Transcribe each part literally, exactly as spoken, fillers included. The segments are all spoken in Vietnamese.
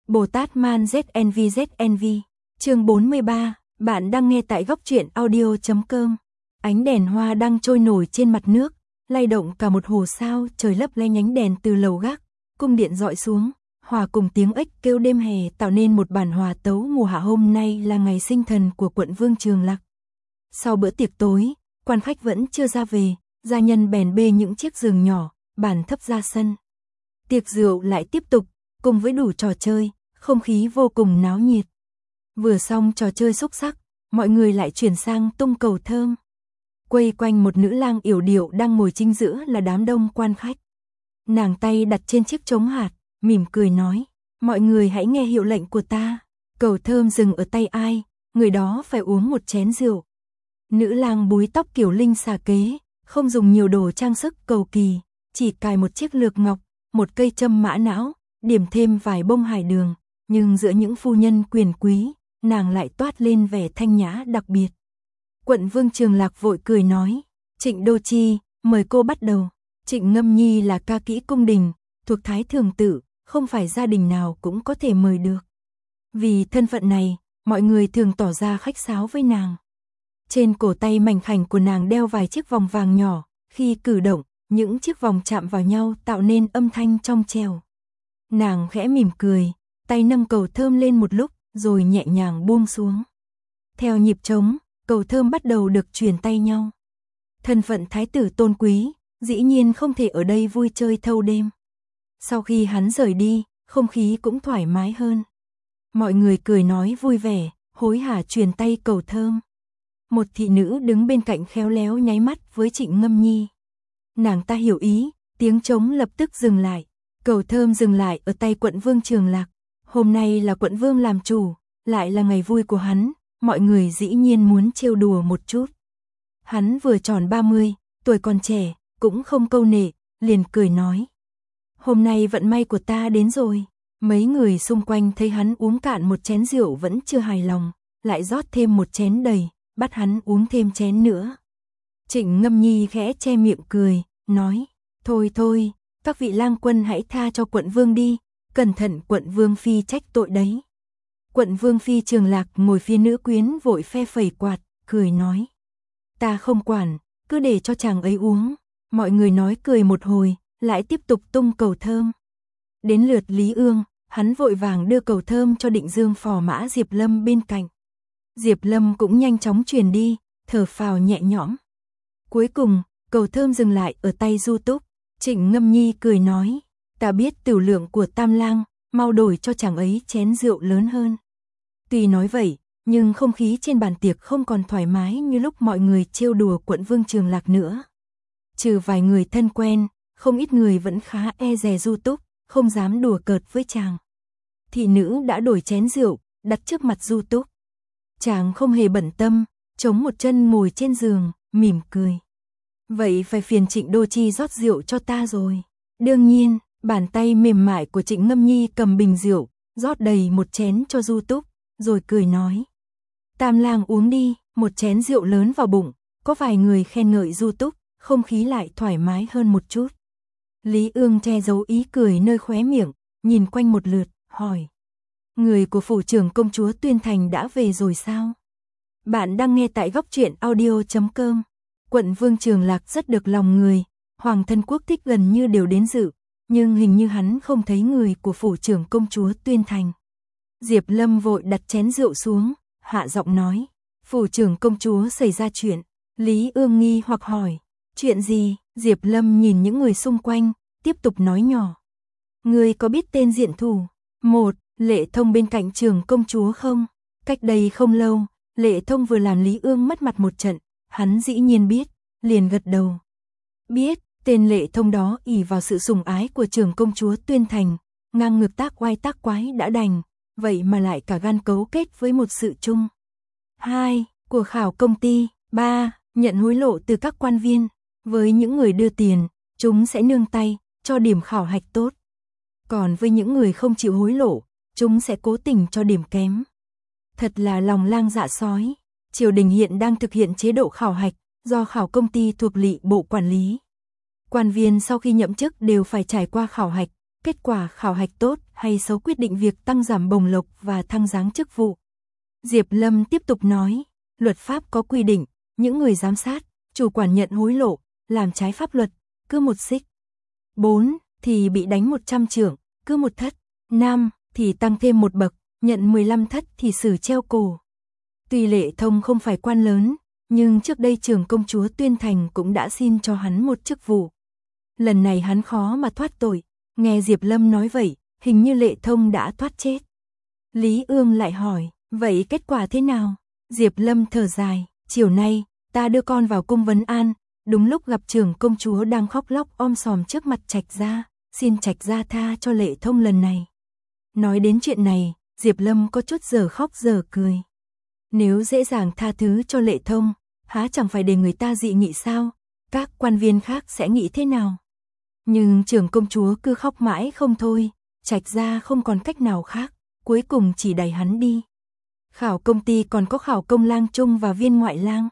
Bồ Tát Man Z N V Z N V, chương bốn mươi ba, bạn đang nghe tại góc truyện audio chấm com. Ánh đèn hoa đang trôi nổi trên mặt nước, lay động cả một hồ sao, trời lấp lánh nhánh đèn từ lầu gác, cung điện dọi xuống, hòa cùng tiếng ếch kêu đêm hè tạo nên một bản hòa tấu mùa hạ. Hôm nay là ngày sinh thần của quận Vương Trường Lạc. Sau bữa tiệc tối, quan khách vẫn chưa ra về, gia nhân bèn bê những chiếc giường nhỏ, bàn thấp ra sân. Tiệc rượu lại tiếp tục, cùng với đủ trò chơi, không khí vô cùng náo nhiệt. Vừa xong trò chơi xúc sắc, mọi người lại chuyển sang tung cầu thơm. Quây quanh một nữ lang yểu điệu đang ngồi chính giữa là đám đông quan khách. Nàng tay đặt trên chiếc trống hạt, mỉm cười nói, mọi người hãy nghe hiệu lệnh của ta. Cầu thơm dừng ở tay ai, người đó phải uống một chén rượu. Nữ lang búi tóc kiểu linh xà kế, không dùng nhiều đồ trang sức cầu kỳ, chỉ cài một chiếc lược ngọc, một cây châm mã não, điểm thêm vài bông hải đường, nhưng giữa những phu nhân quyền quý, nàng lại toát lên vẻ thanh nhã đặc biệt. Quận Vương Trường Lạc vội cười nói, Trịnh Đô Chi, mời cô bắt đầu. Trịnh Ngâm Nhi là ca kỹ cung đình, thuộc Thái Thường Tự, không phải gia đình nào cũng có thể mời được. Vì thân phận này, mọi người thường tỏ ra khách sáo với nàng. Trên cổ tay mảnh khảnh của nàng đeo vài chiếc vòng vàng nhỏ, khi cử động, những chiếc vòng chạm vào nhau tạo nên âm thanh trong trẻo. Nàng khẽ mỉm cười, tay nâng cầu thơm lên một lúc, rồi nhẹ nhàng buông xuống. Theo nhịp trống, cầu thơm bắt đầu được truyền tay nhau. Thân phận thái tử tôn quý, dĩ nhiên không thể ở đây vui chơi thâu đêm. Sau khi hắn rời đi, không khí cũng thoải mái hơn. Mọi người cười nói vui vẻ, hối hả truyền tay cầu thơm. Một thị nữ đứng bên cạnh khéo léo nháy mắt với Trịnh Ngâm Nhi. Nàng ta hiểu ý, tiếng trống lập tức dừng lại. Cầu thơm dừng lại ở tay quận Vương Trường Lạc. Hôm nay là quận Vương làm chủ, lại là ngày vui của hắn, mọi người dĩ nhiên muốn trêu đùa một chút. Hắn vừa tròn ba mươi, tuổi còn trẻ, cũng không câu nệ, liền cười nói. Hôm nay vận may của ta đến rồi. Mấy người xung quanh thấy hắn uống cạn một chén rượu vẫn chưa hài lòng, lại rót thêm một chén đầy, bắt hắn uống thêm chén nữa. Trịnh Ngâm Nhi khẽ che miệng cười, nói, thôi thôi, các vị lang quân hãy tha cho quận Vương đi, cẩn thận quận Vương phi trách tội đấy. Quận Vương phi Trường Lạc ngồi phía nữ quyến vội phe phẩy quạt, cười nói, ta không quản, cứ để cho chàng ấy uống. Mọi người nói cười một hồi, lại tiếp tục tung cầu thơm. Đến lượt Lý Ương, hắn vội vàng đưa cầu thơm cho Định Dương phò mã Diệp Lâm bên cạnh. Diệp Lâm cũng nhanh chóng truyền đi, thở phào nhẹ nhõm. Cuối cùng, cầu thơm dừng lại ở tay Du Túc. Trịnh Ngâm Nhi cười nói, ta biết tửu lượng của Tam Lang, mau đổi cho chàng ấy chén rượu lớn hơn. Tuy nói vậy, nhưng không khí trên bàn tiệc không còn thoải mái như lúc mọi người trêu đùa quận Vương Trường Lạc nữa. Trừ vài người thân quen, không ít người vẫn khá e dè Du Túc, không dám đùa cợt với chàng. Thị nữ đã đổi chén rượu, đặt trước mặt Du Túc. Chàng không hề bận tâm, chống một chân ngồi trên giường, mỉm cười. Vậy phải phiền Trịnh Đô Chi rót rượu cho ta rồi. Đương nhiên, bàn tay mềm mại của Trịnh Ngâm Nhi cầm bình rượu, rót đầy một chén cho Du Túc, rồi cười nói. Tam Lang uống đi, một chén rượu lớn vào bụng, có vài người khen ngợi Du Túc, không khí lại thoải mái hơn một chút. Lý Ương che giấu ý cười nơi khóe miệng, nhìn quanh một lượt, hỏi. Người của phủ trưởng công chúa Tuyên Thành đã về rồi sao? Bạn đang nghe tại góc truyện audio chấm com. Quận Vương Trường Lạc rất được lòng người, Hoàng thân quốc thích gần như đều đến dự, nhưng hình như hắn không thấy người của phủ trưởng công chúa Tuyên Thành. Diệp Lâm vội đặt chén rượu xuống, hạ giọng nói, phủ trưởng công chúa xảy ra chuyện. Lý Ương nghi hoặc hỏi, chuyện gì? Diệp Lâm nhìn những người xung quanh, tiếp tục nói nhỏ. Ngươi có biết tên diện thủ? Một, Lệ Thông bên cạnh trưởng công chúa không? Cách đây không lâu, Lệ Thông vừa làm Lý Ương mất mặt một trận, hắn dĩ nhiên biết, liền gật đầu. Biết, tên Lệ Thông đó ỷ vào sự sủng ái của trưởng công chúa Tuyên Thành, ngang ngược tác oai tác quái đã đành, vậy mà lại cả gan cấu kết với một sự chung. Hai, của khảo công ty. Ba, nhận hối lộ từ các quan viên. Với những người đưa tiền, chúng sẽ nương tay, cho điểm khảo hạch tốt. Còn với những người không chịu hối lộ, chúng sẽ cố tình cho điểm kém. Thật là lòng lang dạ sói. Triều đình hiện đang thực hiện chế độ khảo hạch, do khảo công ty thuộc Lị Bộ quản lý. Quan viên sau khi nhậm chức đều phải trải qua khảo hạch, kết quả khảo hạch tốt hay xấu quyết định việc tăng giảm bổng lộc và thăng giáng chức vụ. Diệp Lâm tiếp tục nói, luật pháp có quy định, những người giám sát, chủ quản nhận hối lộ, làm trái pháp luật, cứ một xích. bốn thì bị đánh một trăm chưởng, cứ một thất. năm thì tăng thêm một bậc, nhận mười lăm thất thì xử treo cổ. Tuy Lệ Thông không phải quan lớn, nhưng trước đây trưởng công chúa Tuyên Thành cũng đã xin cho hắn một chức vụ. Lần này hắn khó mà thoát tội, nghe Diệp Lâm nói vậy, hình như Lệ Thông đã thoát chết. Lý Ương lại hỏi, vậy kết quả thế nào? Diệp Lâm thở dài, chiều nay, ta đưa con vào cung vấn an, đúng lúc gặp trưởng công chúa đang khóc lóc om sòm trước mặt Trạch Gia, xin Trạch Gia tha cho Lệ Thông lần này. Nói đến chuyện này, Diệp Lâm có chút giờ khóc giờ cười. Nếu dễ dàng tha thứ cho Lệ Thông, há chẳng phải để người ta dị nghị sao? Các quan viên khác sẽ nghĩ thế nào? Nhưng trưởng công chúa cứ khóc mãi không thôi, Trạch Gia không còn cách nào khác, cuối cùng chỉ đẩy hắn đi. Khảo công ty còn có khảo công lang trung và viên ngoại lang.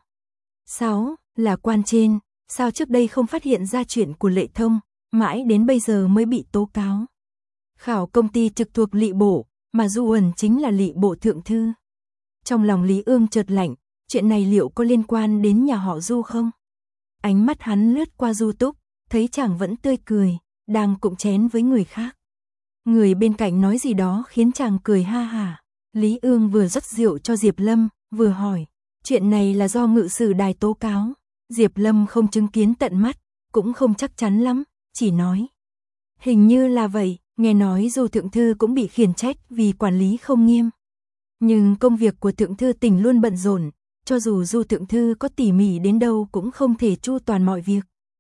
sáu Là quan trên, sao trước đây không phát hiện ra chuyện của Lệ Thông, mãi đến bây giờ mới bị tố cáo. Khảo công ty trực thuộc Lị Bộ, mà Du Uẩn chính là Lị Bộ thượng thư. Trong lòng Lý Ương chợt lạnh, chuyện này liệu có liên quan đến nhà họ Du không? Ánh mắt hắn lướt qua Du Túc, thấy chàng vẫn tươi cười, đang cụng chén với người khác. Người bên cạnh nói gì đó khiến chàng cười ha hả. Lý Ương vừa rót rượu cho Diệp Lâm, vừa hỏi, chuyện này là do ngự sử đài tố cáo. Diệp Lâm không chứng kiến tận mắt, cũng không chắc chắn lắm, chỉ nói. Hình như là vậy, nghe nói Du thượng thư cũng bị khiển trách vì quản lý không nghiêm. Nhưng công việc của thượng thư tỉnh luôn bận rộn, cho dù Du thượng thư có tỉ mỉ đến đâu cũng không thể chu toàn mọi việc.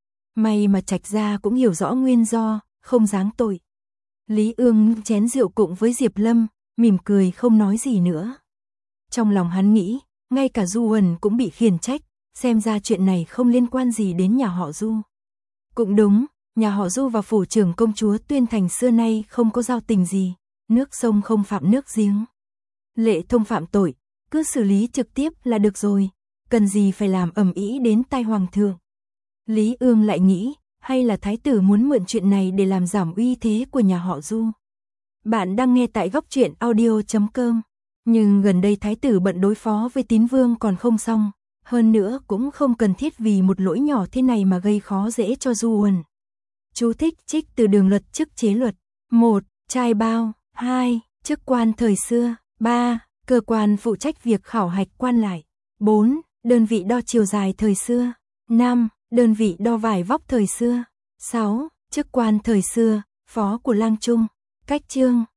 May mà Trạch Gia cũng hiểu rõ nguyên do, không giáng tội. Lý Ương chén rượu cùng với Diệp Lâm, mỉm cười không nói gì nữa. Trong lòng hắn nghĩ, ngay cả Du Uẩn cũng bị khiển trách, xem ra chuyện này không liên quan gì đến nhà họ Du. Cũng đúng, nhà họ Du và phủ trưởng công chúa Tuyên Thành xưa nay không có giao tình gì, nước sông không phạm nước giếng. Lệ Thông phạm tội, cứ xử lý trực tiếp là được rồi, cần gì phải làm ầm ĩ đến tai hoàng thượng. Lý Ương lại nghĩ, hay là thái tử muốn mượn chuyện này để làm giảm uy thế của nhà họ Du. Bạn đang nghe tại góc truyện audio chấm com, nhưng gần đây thái tử bận đối phó với Tín Vương còn không xong, hơn nữa cũng không cần thiết vì một lỗi nhỏ thế này mà gây khó dễ cho Du Uẩn. Chú thích trích từ Đường luật chức chế luật. một Trai bao. hai Chức quan thời xưa. ba Cơ quan phụ trách việc khảo hạch quan lại. bốn Đơn vị đo chiều dài thời xưa. năm Đơn vị đo vải vóc thời xưa. sáu Chức quan thời xưa, phó của lang trung. Cách chương